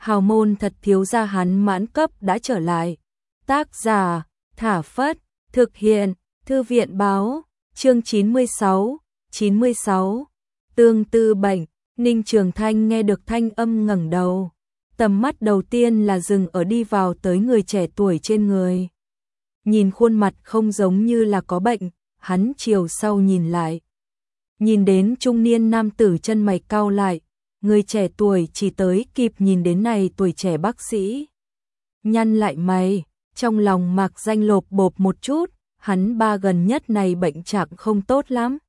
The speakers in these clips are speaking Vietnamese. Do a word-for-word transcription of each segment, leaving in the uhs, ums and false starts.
hào môn thật thiếu gia hắn mãn cấp đã trở lại. Tác giả, Thả Phất, thực hiện, Thư viện báo, chương chín mươi sáu, chín mươi sáu, tương tư bệnh. Ninh Trường Thanh nghe được thanh âm ngẩng đầu, tầm mắt đầu tiên là dừng ở đi vào tới người trẻ tuổi trên người. Nhìn khuôn mặt không giống như là có bệnh, hắn chiều sau nhìn lại. Nhìn đến trung niên nam tử chân mày cau lại, người trẻ tuổi chỉ tới kịp nhìn đến này tuổi trẻ bác sĩ. Nhăn lại mày, trong lòng mạc danh lộp bộp một chút, hắn ba gần nhất này bệnh trạng không tốt lắm.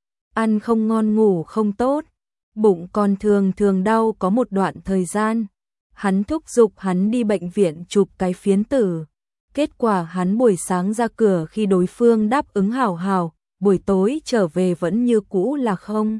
Ăn không ngon ngủ không tốt, bụng còn thường thường đau có một đoạn thời gian. Hắn thúc giục hắn đi bệnh viện chụp cái phiến tử. Kết quả hắn buổi sáng ra cửa khi đối phương đáp ứng hảo hảo, buổi tối trở về vẫn như cũ là không.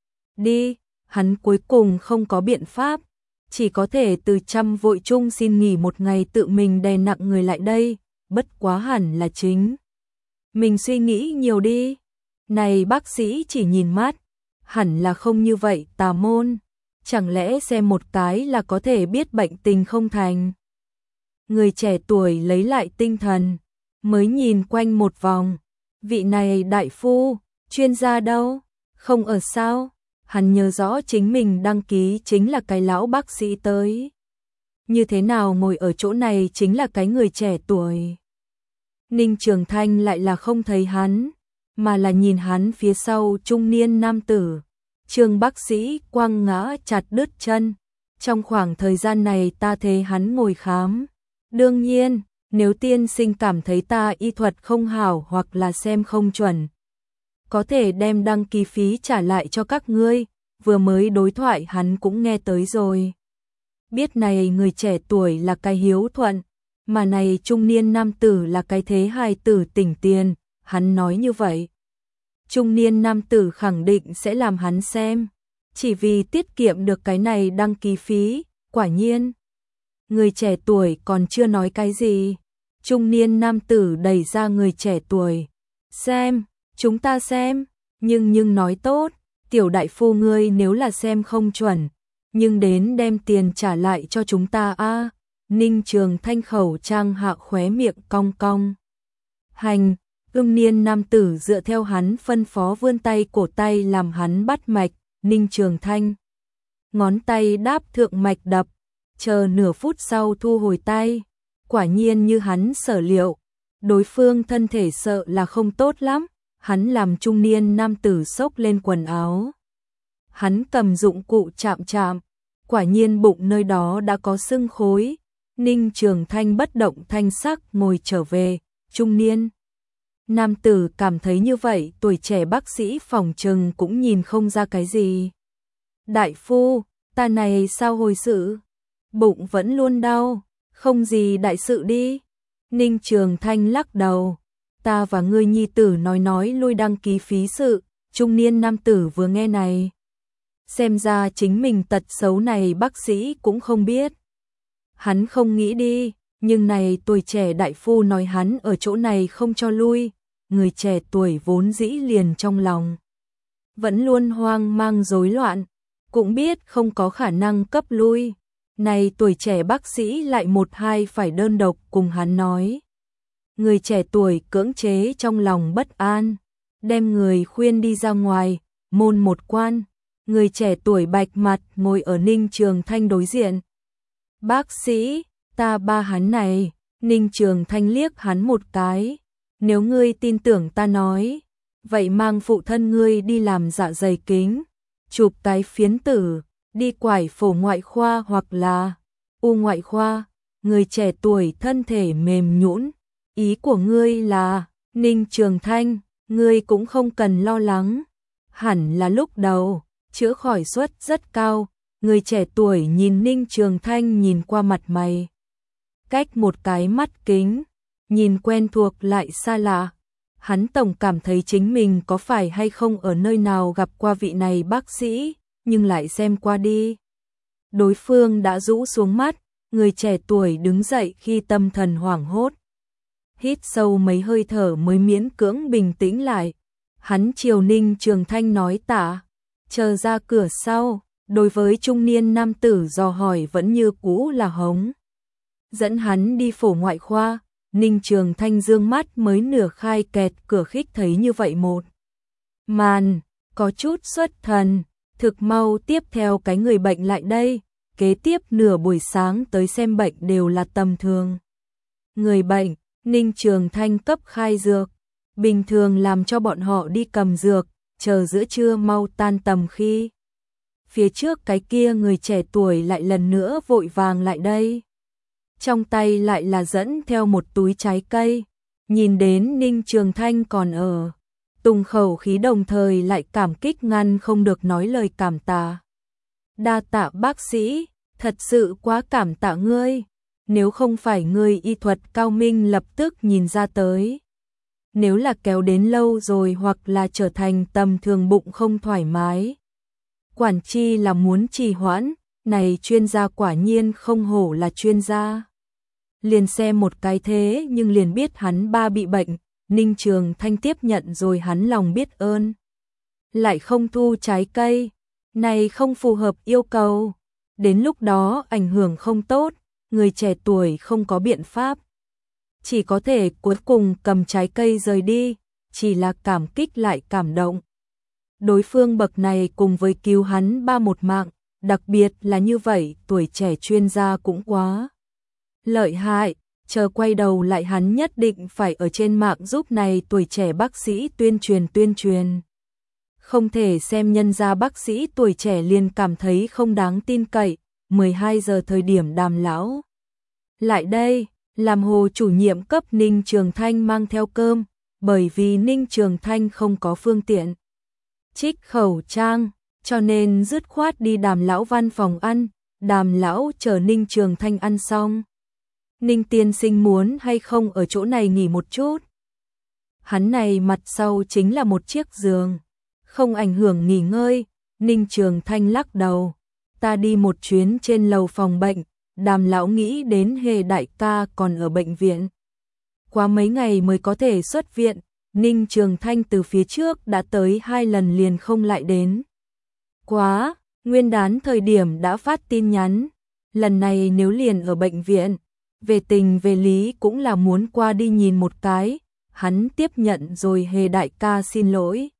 Đi, hắn cuối cùng không có biện pháp, chỉ có thể từ trăm vội chung xin nghỉ một ngày tự mình đè nặng người lại đây, bất quá hẳn là chính. Mình suy nghĩ nhiều đi, này bác sĩ chỉ nhìn mắt, hẳn là không như vậy tà môn, chẳng lẽ xem một cái là có thể biết bệnh tình không thành. Người trẻ tuổi lấy lại tinh thần, mới nhìn quanh một vòng, vị này đại phu, chuyên gia đâu, không ở sao, hắn nhớ rõ chính mình đăng ký chính là cái lão bác sĩ tới. Như thế nào ngồi ở chỗ này chính là cái người trẻ tuổi. Ninh Trường Thanh lại là không thấy hắn, mà là nhìn hắn phía sau trung niên nam tử. Trương bác sĩ quăng ngã chặt đứt chân, trong khoảng thời gian này ta thấy hắn ngồi khám. Đương nhiên, nếu tiên sinh cảm thấy ta y thuật không hảo hoặc là xem không chuẩn, có thể đem đăng ký phí trả lại cho các ngươi, vừa mới đối thoại hắn cũng nghe tới rồi. Biết này người trẻ tuổi là cái hiếu thuận, mà này trung niên nam tử là cái thế hài tử tỉnh tiền, hắn nói như vậy. Trung niên nam tử khẳng định sẽ làm hắn xem, chỉ vì tiết kiệm được cái này đăng ký phí, quả nhiên. Người trẻ tuổi còn chưa nói cái gì, trung niên nam tử đẩy ra người trẻ tuổi. Xem, chúng ta xem, nhưng nhưng nói tốt, tiểu đại phu ngươi nếu là xem không chuẩn, nhưng đến đem tiền trả lại cho chúng ta a. À, Ninh Trường Thanh khẩu trang hạ khóe miệng cong cong. Hành, ưng niên nam tử dựa theo hắn phân phó vươn tay cổ tay làm hắn bắt mạch, Ninh Trường Thanh. Ngón tay đáp thượng mạch đập, chờ nửa phút sau thu hồi tay, quả nhiên như hắn sở liệu, đối phương thân thể sợ là không tốt lắm, hắn làm trung niên nam tử xốc lên quần áo. Hắn cầm dụng cụ chạm chạm, quả nhiên bụng nơi đó đã có sưng khối, Ninh Trường Thanh bất động thanh sắc ngồi trở về, trung niên. Nam tử cảm thấy như vậy tuổi trẻ bác sĩ phòng trừng cũng nhìn không ra cái gì. Đại phu, ta này sao hồi sự? Bụng vẫn luôn đau, không gì đại sự đi. Ninh Trường Thanh lắc đầu, ta và ngươi nhi tử nói nói lui đăng ký phí sự, trung niên nam tử vừa nghe này. Xem ra chính mình tật xấu này bác sĩ cũng không biết. Hắn không nghĩ đi, nhưng này tuổi trẻ đại phu nói hắn ở chỗ này không cho lui, người trẻ tuổi vốn dĩ liền trong lòng. Vẫn luôn hoang mang rối loạn, cũng biết không có khả năng cấp lui. Này tuổi trẻ bác sĩ lại một hai phải đơn độc cùng hắn nói. Người trẻ tuổi cưỡng chế trong lòng bất an, đem người khuyên đi ra ngoài, môn một quan. Người trẻ tuổi bạch mặt ngồi ở Ninh Trường Thanh đối diện. Bác sĩ, ta ba hắn này, Ninh Trường Thanh liếc hắn một cái. Nếu ngươi tin tưởng ta nói, vậy mang phụ thân ngươi đi làm dạ dày kính, chụp cái phiến tử, đi quải phổ ngoại khoa hoặc là u ngoại khoa. Người trẻ tuổi thân thể mềm nhũn. Ý của ngươi là, Ninh Trường Thanh, ngươi cũng không cần lo lắng. Hẳn là lúc đầu, chữa khỏi suất rất cao. Người trẻ tuổi nhìn Ninh Trường Thanh nhìn qua mặt mày. Cách một cái mắt kính, nhìn quen thuộc lại xa lạ. Hắn tổng cảm thấy chính mình có phải hay không ở nơi nào gặp qua vị này bác sĩ, nhưng lại xem qua đi. Đối phương đã rũ xuống mắt, người trẻ tuổi đứng dậy khi tâm thần hoảng hốt. Hít sâu mấy hơi thở mới miễn cưỡng bình tĩnh lại. Hắn chiều Ninh Trường Thanh nói tạ, chờ ra cửa sau, đối với trung niên nam tử dò hỏi vẫn như cũ là hống. Dẫn hắn đi phổ ngoại khoa, Ninh Trường Thanh dương mắt mới nửa khai kẹt cửa khích thấy như vậy một màn, có chút xuất thần, thực mau tiếp theo cái người bệnh lại đây, kế tiếp nửa buổi sáng tới xem bệnh đều là tầm thường. Người bệnh, Ninh Trường Thanh cấp khai dược, bình thường làm cho bọn họ đi cầm dược, chờ giữa trưa mau tan tầm khi. Phía trước cái kia người trẻ tuổi lại lần nữa vội vàng lại đây. Trong tay lại là dẫn theo một túi trái cây, nhìn đến Ninh Trường Thanh còn ở. Tùng khẩu khí đồng thời lại cảm kích ngăn không được nói lời cảm tạ. Đa tạ bác sĩ, thật sự quá cảm tạ ngươi, nếu không phải ngươi y thuật cao minh lập tức nhìn ra tới. Nếu là kéo đến lâu rồi hoặc là trở thành tầm thường bụng không thoải mái. Quản chi là muốn trì hoãn, này chuyên gia quả nhiên không hổ là chuyên gia. Liền xem một cái thế nhưng liền biết hắn ba bị bệnh, Ninh Trường Thanh tiếp nhận rồi hắn lòng biết ơn. Lại không thu trái cây, này không phù hợp yêu cầu. Đến lúc đó ảnh hưởng không tốt, người trẻ tuổi không có biện pháp. Chỉ có thể cuối cùng cầm trái cây rời đi, chỉ là cảm kích lại cảm động. Đối phương bậc này cùng với cứu hắn ba một mạng, đặc biệt là như vậy tuổi trẻ chuyên gia cũng quá lợi hại, chờ quay đầu lại hắn nhất định phải ở trên mạng giúp này tuổi trẻ bác sĩ tuyên truyền tuyên truyền. Không thể xem nhân gia bác sĩ tuổi trẻ liền cảm thấy không đáng tin cậy, mười hai giờ thời điểm Đàm lão lại đây, làm hồ chủ nhiệm cấp Ninh Trường Thanh mang theo cơm, bởi vì Ninh Trường Thanh không có phương tiện trích khẩu trang, cho nên dứt khoát đi Đàm lão văn phòng ăn, Đàm lão chờ Ninh Trường Thanh ăn xong. Ninh tiên sinh muốn hay không ở chỗ này nghỉ một chút? Hắn này mặt sau chính là một chiếc giường, không ảnh hưởng nghỉ ngơi. Ninh Trường Thanh lắc đầu, ta đi một chuyến trên lầu phòng bệnh, Đàm lão nghĩ đến Hề đại ca còn ở bệnh viện. Quá mấy ngày mới có thể xuất viện, Ninh Trường Thanh từ phía trước đã tới hai lần liền không lại đến. Quá, nguyên đán thời điểm đã phát tin nhắn, lần này nếu liền ở bệnh viện, về tình về lý cũng là muốn qua đi nhìn một cái, hắn tiếp nhận rồi Hề đại ca xin lỗi.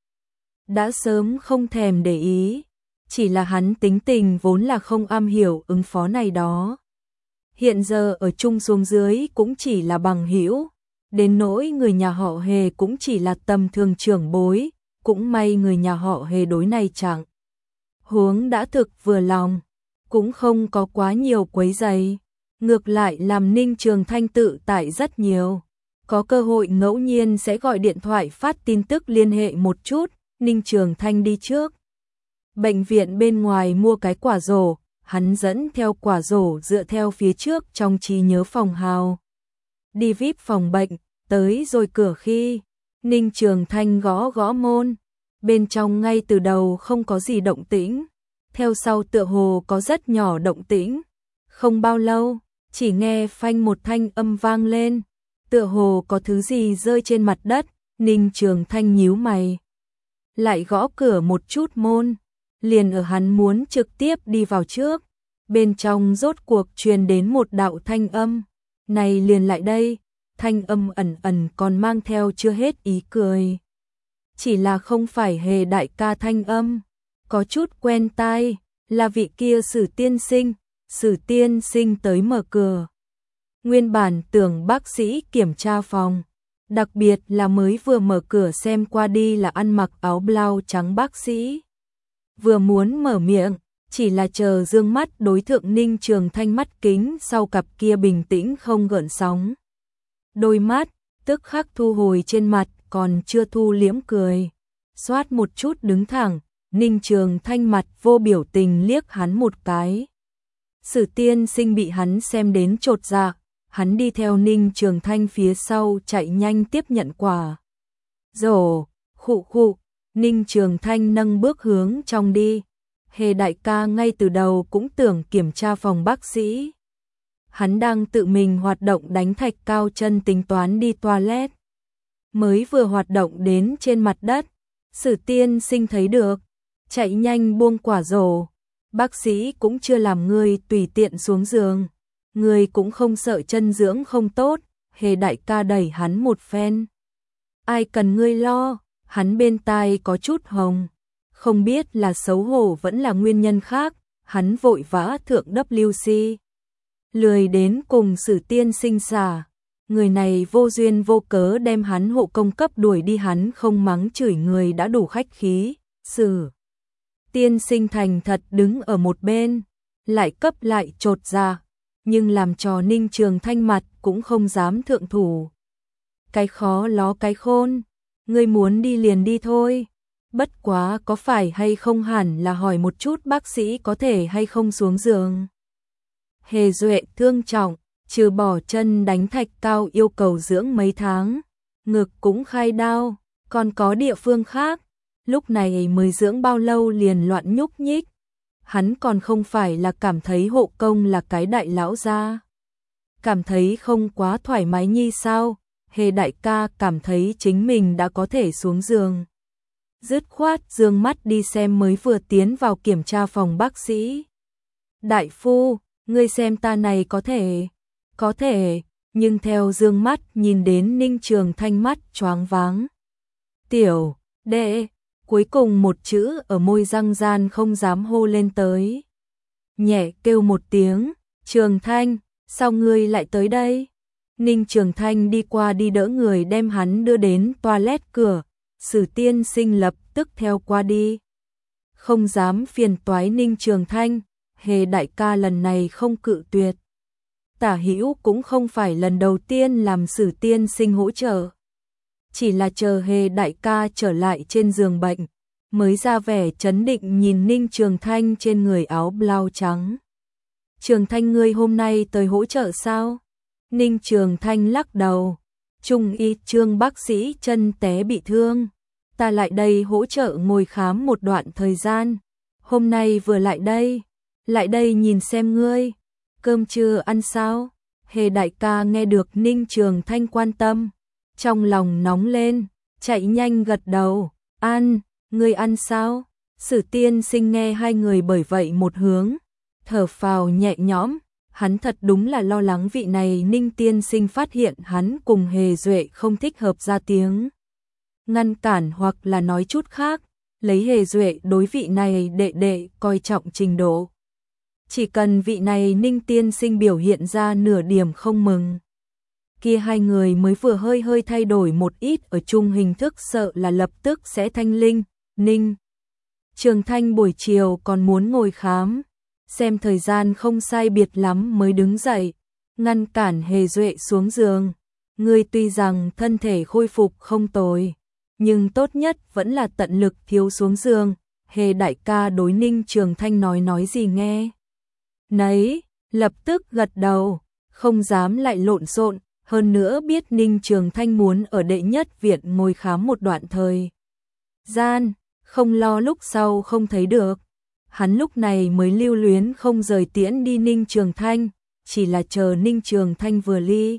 Đã sớm không thèm để ý, chỉ là hắn tính tình vốn là không am hiểu ứng phó này đó. Hiện giờ ở chung xuống dưới cũng chỉ là bằng hữu, đến nỗi người nhà họ Hề cũng chỉ là tầm thường trưởng bối, cũng may người nhà họ Hề đối này chẳng huống đã thực vừa lòng, cũng không có quá nhiều quấy rầy. Ngược lại làm Ninh Trường Thanh tự tại rất nhiều, có cơ hội ngẫu nhiên sẽ gọi điện thoại phát tin tức liên hệ một chút. Ninh Trường Thanh đi trước bệnh viện bên ngoài mua cái quả rổ, hắn dẫn theo quả rổ dựa theo phía trước trong trí nhớ phòng hào. Đi vi ai pi phòng bệnh, tới rồi cửa khi, Ninh Trường Thanh gõ gõ môn, bên trong ngay từ đầu không có gì động tĩnh, theo sau tựa hồ có rất nhỏ động tĩnh, không bao lâu, chỉ nghe phanh một thanh âm vang lên, tựa hồ có thứ gì rơi trên mặt đất. Ninh Trường Thanh nhíu mày, lại gõ cửa một chút môn, liền ở hắn muốn trực tiếp đi vào trước, bên trong rốt cuộc truyền đến một đạo thanh âm, này liền lại đây, thanh âm ẩn ẩn còn mang theo chưa hết ý cười. Chỉ là không phải Hề đại ca thanh âm, có chút quen tai, là vị kia Sử tiên sinh, Sử tiên sinh tới mở cửa. Nguyên bản tưởng bác sĩ kiểm tra phòng, đặc biệt là mới vừa mở cửa xem qua đi là ăn mặc áo blau trắng bác sĩ. Vừa muốn mở miệng, chỉ là chờ dương mắt đối thượng Ninh Trường Thanh mắt kính sau cặp kia bình tĩnh không gợn sóng. Đôi mắt, tức khắc thu hồi trên mặt còn chưa thu liễm cười. Xoát một chút đứng thẳng, Ninh Trường Thanh mặt vô biểu tình liếc hắn một cái. Sử tiên sinh bị hắn xem đến chột dạ, hắn đi theo Ninh Trường Thanh phía sau chạy nhanh tiếp nhận quả. Rổ, khụ khụ, Ninh Trường Thanh nâng bước hướng trong đi. Hề đại ca ngay từ đầu cũng tưởng kiểm tra phòng bác sĩ. Hắn đang tự mình hoạt động đánh thạch cao chân tính toán đi toilet. Mới vừa hoạt động đến trên mặt đất, Sử tiên sinh thấy được, chạy nhanh buông quả rổ, bác sĩ cũng chưa làm ngươi tùy tiện xuống giường, ngươi cũng không sợ chân dưỡng không tốt, Hề đại ca đẩy hắn một phen. Ai cần ngươi lo, hắn bên tai có chút hồng, không biết là xấu hổ vẫn là nguyên nhân khác, hắn vội vã thượng W C. Lười đến cùng Sử Tiên Sinh xả, người này vô duyên vô cớ đem hắn hộ công cấp đuổi đi, hắn không mắng chửi người đã đủ khách khí. Sử Tiên Sinh thành thật đứng ở một bên, lại cấp lại chột ra, nhưng làm trò Ninh Trường Thanh mặt cũng không dám thượng thủ. Cái khó ló cái khôn, ngươi muốn đi liền đi thôi. Bất quá có phải hay không hẳn là hỏi một chút bác sĩ có thể hay không xuống giường. Hề Duệ thương trọng, trừ bỏ chân đánh thạch cao yêu cầu dưỡng mấy tháng, ngực cũng khai đau, còn có địa phương khác, lúc này mới dưỡng bao lâu liền loạn nhúc nhích. Hắn còn không phải là cảm thấy hộ công là cái đại lão gia, cảm thấy không quá thoải mái nhi sao? Hề đại ca cảm thấy chính mình đã có thể xuống giường, dứt khoát dương mắt đi xem mới vừa tiến vào kiểm tra phòng bác sĩ. Đại phu, ngươi xem ta này có thể, có thể, nhưng theo dương mắt nhìn đến Ninh Trường Thanh mắt choáng váng. Tiểu đệ, cuối cùng một chữ ở môi răng gian không dám hô lên tới. Nhẹ kêu một tiếng, Trường Thanh, sao ngươi lại tới đây? Ninh Trường Thanh đi qua đi đỡ người đem hắn đưa đến toilet cửa, Sử Tiên Sinh lập tức theo qua đi. Không dám phiền toái Ninh Trường Thanh, Hề đại ca lần này không cự tuyệt. Tả Hữu cũng không phải lần đầu tiên làm Sử Tiên Sinh hỗ trợ. Chỉ là chờ Hề đại ca trở lại trên giường bệnh, mới ra vẻ chấn định nhìn Ninh Trường Thanh trên người áo blau trắng. Trường Thanh ngươi hôm nay tới hỗ trợ sao? Ninh Trường Thanh lắc đầu. Trung y Trương bác sĩ chân té bị thương, ta lại đây hỗ trợ ngồi khám một đoạn thời gian. Hôm nay vừa lại đây, lại đây nhìn xem ngươi. Cơm trưa ăn sao? Hề đại ca nghe được Ninh Trường Thanh quan tâm, trong lòng nóng lên, chạy nhanh gật đầu. Ăn, ngươi ăn sao? Sử Tiên Sinh nghe hai người bởi vậy một hướng, thở phào nhẹ nhõm. Hắn thật đúng là lo lắng vị này Ninh Tiên Sinh phát hiện hắn cùng Hề Duệ không thích hợp ra tiếng ngăn cản hoặc là nói chút khác, lấy Hề Duệ đối vị này đệ đệ coi trọng trình độ. Chỉ cần vị này Ninh Tiên Sinh biểu hiện ra nửa điểm không mừng, kia hai người mới vừa hơi hơi thay đổi một ít ở chung hình thức sợ là lập tức sẽ thanh linh. Ninh Trường Thanh buổi chiều còn muốn ngồi khám, xem thời gian không sai biệt lắm mới đứng dậy, ngăn cản Hề Duệ xuống giường. Ngươi tuy rằng thân thể khôi phục không tồi, nhưng tốt nhất vẫn là tận lực thiếu xuống giường. Hề đại ca đối Ninh Trường Thanh nói nói gì nghe nấy, lập tức gật đầu, không dám lại lộn xộn, hơn nữa biết Ninh Trường Thanh muốn ở đệ nhất viện ngồi khám một đoạn thời gian, không lo lúc sau không thấy được. Hắn lúc này mới lưu luyến không rời tiễn đi Ninh Trường Thanh, chỉ là chờ Ninh Trường Thanh vừa ly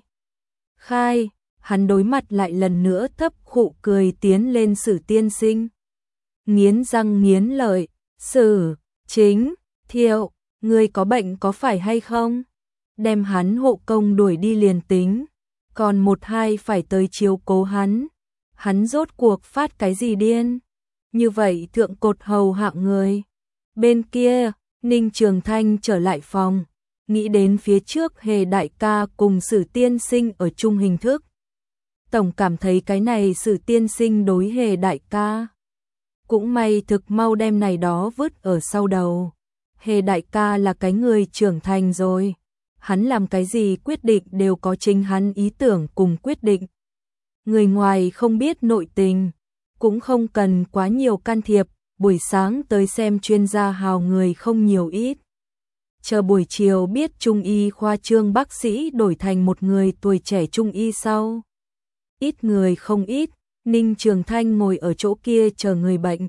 khai, hắn đối mặt lại lần nữa thấp khụ cười tiến lên Sử Tiên Sinh. Nghiến răng nghiến lợi, Sử Chính Thiệu, ngươi có bệnh có phải hay không? Đem hắn hộ công đuổi đi liền tính, còn một hai phải tới chiếu cố hắn. Hắn rốt cuộc phát cái gì điên? Như vậy thượng cột hầu hạng người. Bên kia, Ninh Trường Thanh trở lại phòng, nghĩ đến phía trước Hề đại ca cùng Sử Tiên Sinh ở chung hình thức. Tổng cảm thấy cái này Sử Tiên Sinh đối Hề đại ca. Cũng may thực mau đem này đó vứt ở sau đầu. Hề đại ca là cái người trưởng thành rồi. Hắn làm cái gì quyết định đều có chính hắn ý tưởng cùng quyết định. Người ngoài không biết nội tình, cũng không cần quá nhiều can thiệp. Buổi sáng tới xem chuyên gia hào người không nhiều ít. Chờ buổi chiều biết trung y khoa Trương bác sĩ đổi thành một người tuổi trẻ trung y sau. Ít người không ít, Ninh Trường Thanh ngồi ở chỗ kia chờ người bệnh.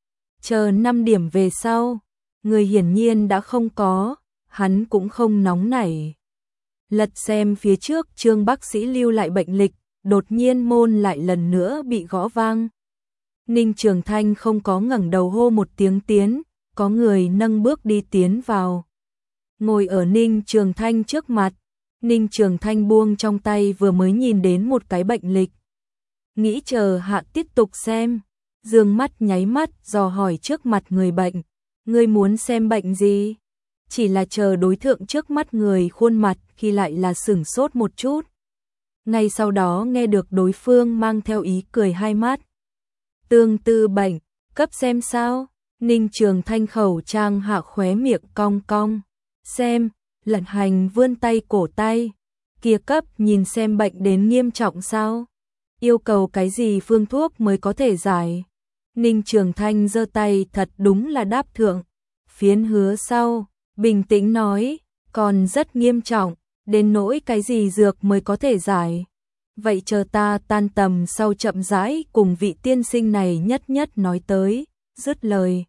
Chờ năm điểm về sau, người hiển nhiên đã không có, hắn cũng không nóng nảy. Lật xem phía trước Trương bác sĩ lưu lại bệnh lịch, đột nhiên môn lại lần nữa bị gõ vang. Ninh Trường Thanh không có ngẩng đầu hô một tiếng tiến, có người nâng bước đi tiến vào. Ngồi ở Ninh Trường Thanh trước mặt, Ninh Trường Thanh buông trong tay vừa mới nhìn đến một cái bệnh lịch. Nghĩ chờ hạ tiếp tục xem, dương mắt nháy mắt dò hỏi trước mặt người bệnh, ngươi muốn xem bệnh gì? Chỉ là chờ đối tượng trước mắt người khuôn mặt khi lại là sửng sốt một chút. Ngay sau đó nghe được đối phương mang theo ý cười hai mắt. Tương tư bệnh, cấp xem sao? Ninh Trường Thanh khẩu trang hạ khóe miệng cong cong. Xem, Lận Hành vươn tay cổ tay. Kia cấp nhìn xem bệnh đến nghiêm trọng sao? Yêu cầu cái gì phương thuốc mới có thể giải? Ninh Trường Thanh giơ tay thật đúng là đáp thượng. Phiến hứa sau, bình tĩnh nói, còn rất nghiêm trọng, đến nỗi cái gì dược mới có thể giải. Vậy chờ ta tan tầm sau chậm rãi cùng vị tiên sinh này nhất nhất nói tới, dứt lời.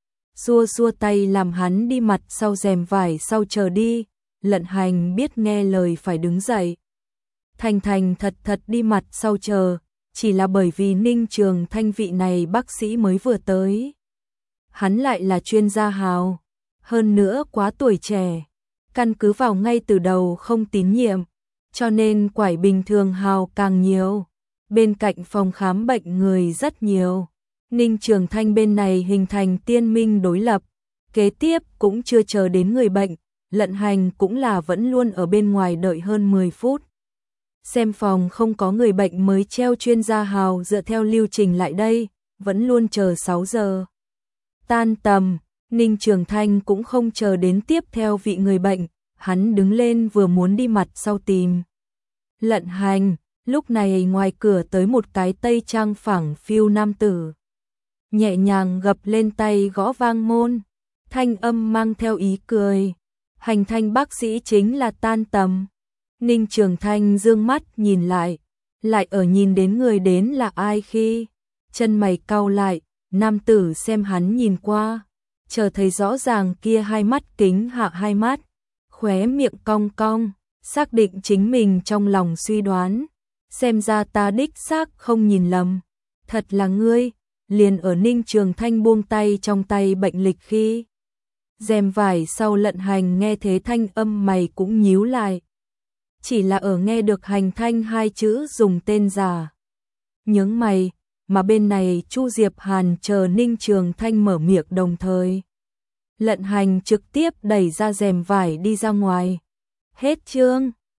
Xua xua tay làm hắn đi mặt sau rèm vải sau chờ đi, Lận Hành biết nghe lời phải đứng dậy. Thành thành thật thật đi mặt sau chờ, chỉ là bởi vì Ninh Trường Thanh vị này bác sĩ mới vừa tới. Hắn lại là chuyên gia hào, hơn nữa quá tuổi trẻ, căn cứ vào ngay từ đầu không tín nhiệm, cho nên quải bình thường hào càng nhiều. Bên cạnh phòng khám bệnh người rất nhiều. Ninh Trường Thanh bên này hình thành tiên minh đối lập, kế tiếp cũng chưa chờ đến người bệnh, Lận Hành cũng là vẫn luôn ở bên ngoài đợi hơn mười phút. Xem phòng không có người bệnh mới treo chuyên gia hào dựa theo lưu trình lại đây, vẫn luôn chờ sáu giờ. Tan tầm, Ninh Trường Thanh cũng không chờ đến tiếp theo vị người bệnh, hắn đứng lên vừa muốn đi mặt sau tìm. Lận Hành, lúc này ngoài cửa tới một cái tây trang phẳng phiu nam tử. Nhẹ nhàng gập lên tay gõ vang môn, thanh âm mang theo ý cười. Hành Thanh bác sĩ chính là tan tầm. Ninh Trường Thanh dương mắt nhìn lại, lại ở nhìn đến người đến là ai khi, chân mày cau lại, nam tử xem hắn nhìn qua, chờ thấy rõ ràng kia hai mắt kính hạ hai mắt, khóe miệng cong cong, xác định chính mình trong lòng suy đoán, xem ra ta đích xác không nhìn lầm, thật là ngươi. Liền ở Ninh Trường Thanh buông tay trong tay bệnh lịch khi rèm vải sau Lận Hành nghe thế thanh âm mày cũng nhíu lại. Chỉ là ở nghe được Hành Thanh hai chữ dùng tên giả. Nhướng mày, mà bên này Chu Diệp Hàn chờ Ninh Trường Thanh mở miệng đồng thời. Lận Hành trực tiếp đẩy ra rèm vải đi ra ngoài. Hết chương.